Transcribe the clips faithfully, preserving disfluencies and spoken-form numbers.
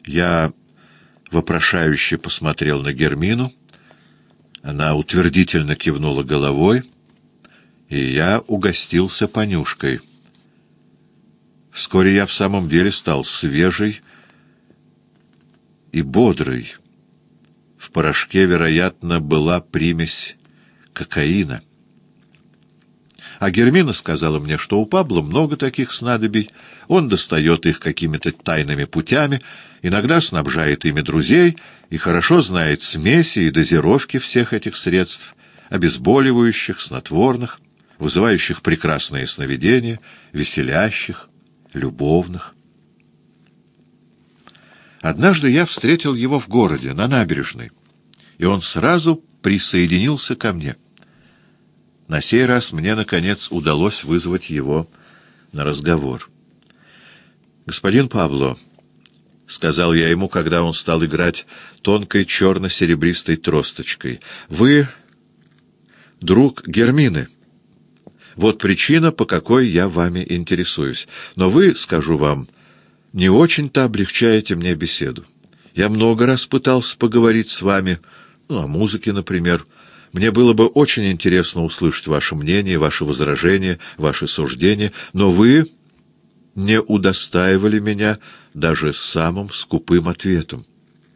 Я вопрошающе посмотрел на Гермину. Она утвердительно кивнула головой, и я угостился понюшкой. Вскоре я в самом деле стал свежий и бодрый. В порошке, вероятно, была примесь кокаина. А Гермина сказала мне, что у Пабло много таких снадобий, он достает их какими-то тайными путями, иногда снабжает ими друзей и хорошо знает смеси и дозировки всех этих средств, обезболивающих, снотворных, вызывающих прекрасные сновидения, веселящих, любовных. Однажды я встретил его в городе, на набережной, и он сразу присоединился ко мне. На сей раз мне, наконец, удалось вызвать его на разговор. «Господин Пабло», — сказал я ему, когда он стал играть тонкой черно-серебристой тросточкой, — «вы друг Гермины. Вот причина, по какой я вами интересуюсь. Но вы, скажу вам, не очень-то облегчаете мне беседу. Я много раз пытался поговорить с вами, ну, о музыке, например. Мне было бы очень интересно услышать ваше мнение, ваши возражения, ваши суждения, но вы не удостаивали меня даже самым скупым ответом».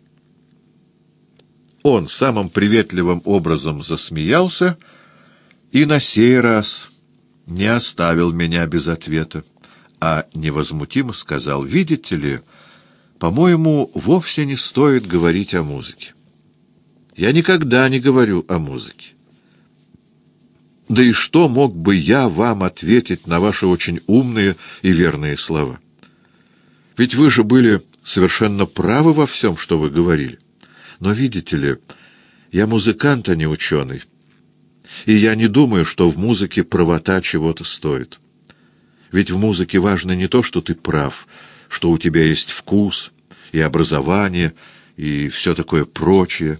Он самым приветливым образом засмеялся и на сей раз не оставил меня без ответа, а невозмутимо сказал: «Видите ли, по-моему, вовсе не стоит говорить о музыке. Я никогда не говорю о музыке. Да и что мог бы я вам ответить на ваши очень умные и верные слова? Ведь вы же были совершенно правы во всем, что вы говорили. Но, видите ли, я музыкант, а не ученый, и я не думаю, что в музыке правота чего-то стоит. Ведь в музыке важно не то, что ты прав, что у тебя есть вкус и образование и все такое прочее».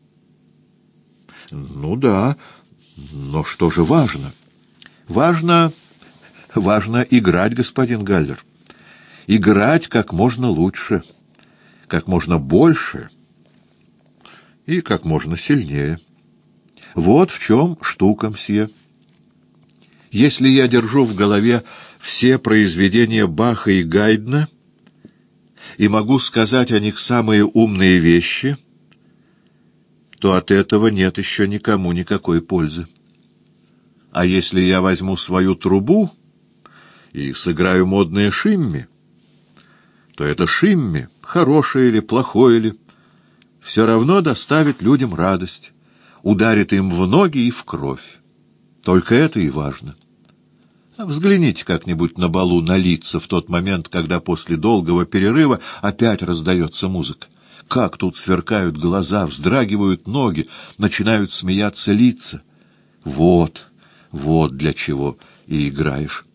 «Ну да, но что же важно?» «Важно, важно играть, господин Галлер. Играть как можно лучше, как можно больше и как можно сильнее. Вот в чем штука, мсье. Если я держу в голове все произведения Баха и Гайдна и могу сказать о них самые умные вещи, то от этого нет еще никому никакой пользы. А если я возьму свою трубу и сыграю модное шимми, то это шимми, хорошее или плохое ли, все равно доставит людям радость, ударит им в ноги и в кровь. Только это и важно. Взгляните как-нибудь на балу на лица в тот момент, когда после долгого перерыва опять раздается музыка. Как тут сверкают глаза, вздрагивают ноги, начинают смеяться лица. Вот, вот для чего и играешь.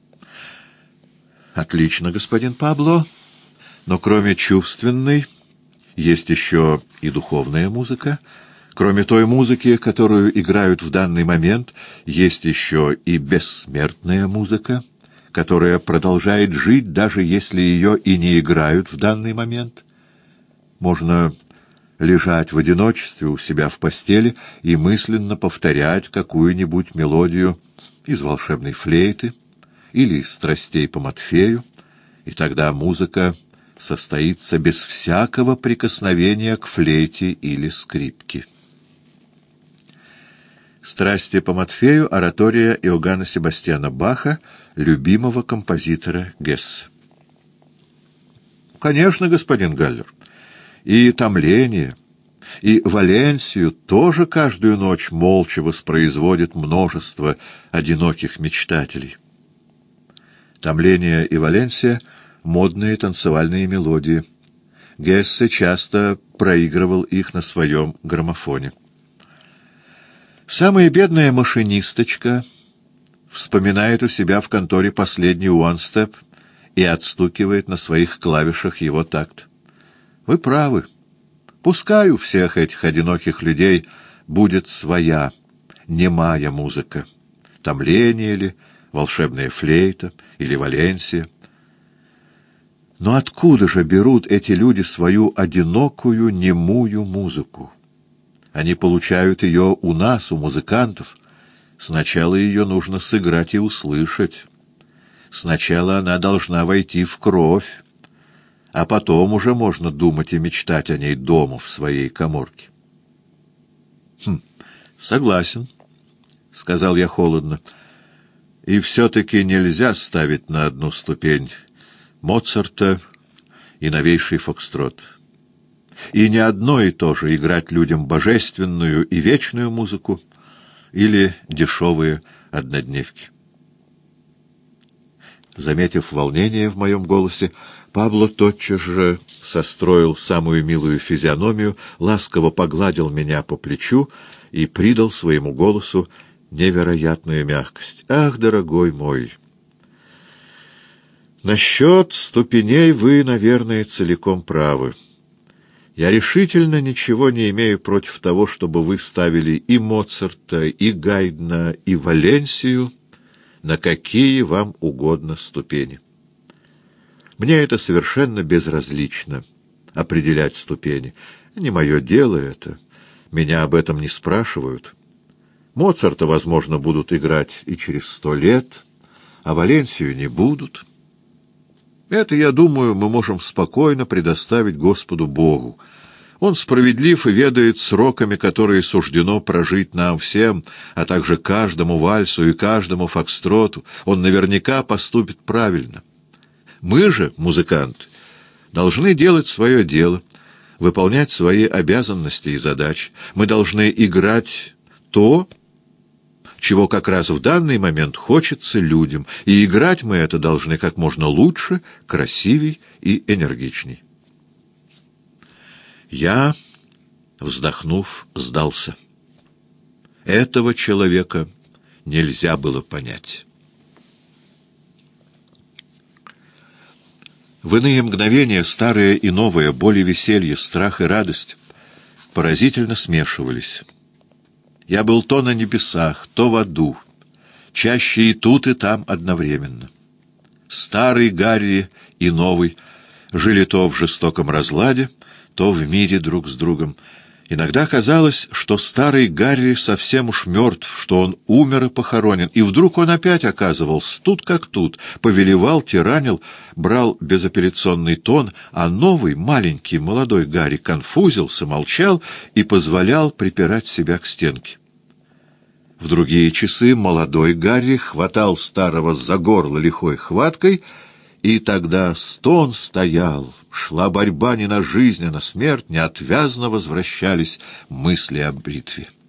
Отлично, господин Пабло. Но кроме чувственной есть еще и духовная музыка. Кроме той музыки, которую играют в данный момент, есть еще и бессмертная музыка, которая продолжает жить, даже если ее и не играют в данный момент. Можно лежать в одиночестве у себя в постели и мысленно повторять какую-нибудь мелодию из волшебной флейты или из страстей по Матфею, и тогда музыка состоится без всякого прикосновения к флейте или скрипке. «Страсти по Матфею» — оратория Иоганна Себастьяна Баха, любимого композитора Гессе. Конечно, господин Галлер. И томление, и Валенсию тоже каждую ночь молча воспроизводит множество одиноких мечтателей. Томление и Валенсия — модные танцевальные мелодии. Гессе часто проигрывал их на своем граммофоне. Самая бедная машинисточка вспоминает у себя в конторе последний one-step и отстукивает на своих клавишах его такт. Вы правы. Пускай у всех этих одиноких людей будет своя, немая музыка. Томление ли, волшебная флейта или Валенсия. Но откуда же берут эти люди свою одинокую, немую музыку? Они получают ее у нас, у музыкантов. Сначала ее нужно сыграть и услышать. Сначала она должна войти в кровь, а потом уже можно думать и мечтать о ней дома, в своей каморке. «Хм, согласен», — сказал я холодно. «И все-таки нельзя ставить на одну ступень Моцарта и новейший фокстрот. И не одно и то же играть людям божественную и вечную музыку или дешевые однодневки». Заметив волнение в моем голосе, Пабло тотчас же состроил самую милую физиономию, ласково погладил меня по плечу и придал своему голосу невероятную мягкость. «Ах, дорогой мой! Насчет ступеней вы, наверное, целиком правы. Я решительно ничего не имею против того, чтобы вы ставили и Моцарта, и Гайдна, и Валенсию на какие вам угодно ступени. Мне это совершенно безразлично, определять ступени. Не мое дело это. Меня об этом не спрашивают. Моцарта, возможно, будут играть и через сто лет, а Валенсию не будут. Это, я думаю, мы можем спокойно предоставить Господу Богу. Он справедлив и ведает сроками, которые суждено прожить нам всем, а также каждому вальсу и каждому фокстроту. Он наверняка поступит правильно. Мы же, музыканты, должны делать свое дело, выполнять свои обязанности и задачи. Мы должны играть то, чего как раз в данный момент хочется людям, и играть мы это должны как можно лучше, красивей и энергичней. Я, вздохнув, сдался. Этого человека нельзя было понять. В иные мгновения старое и новое, боль и веселье, страх и радость поразительно смешивались. Я был то на небесах, то в аду, чаще и тут, и там одновременно. Старый Гарри и новый жили то в жестоком разладе, то в мире друг с другом. Иногда казалось, что старый Гарри совсем уж мертв, что он умер и похоронен, и вдруг он опять оказывался тут как тут, повелевал, тиранил, брал безапелляционный тон, а новый, маленький, молодой Гарри конфузился, молчал и позволял припирать себя к стенке. В другие часы молодой Гарри хватал старого за горло лихой хваткой, и тогда стон стоял, шла борьба не на жизнь, а на смерть, неотвязно возвращались мысли о бритве.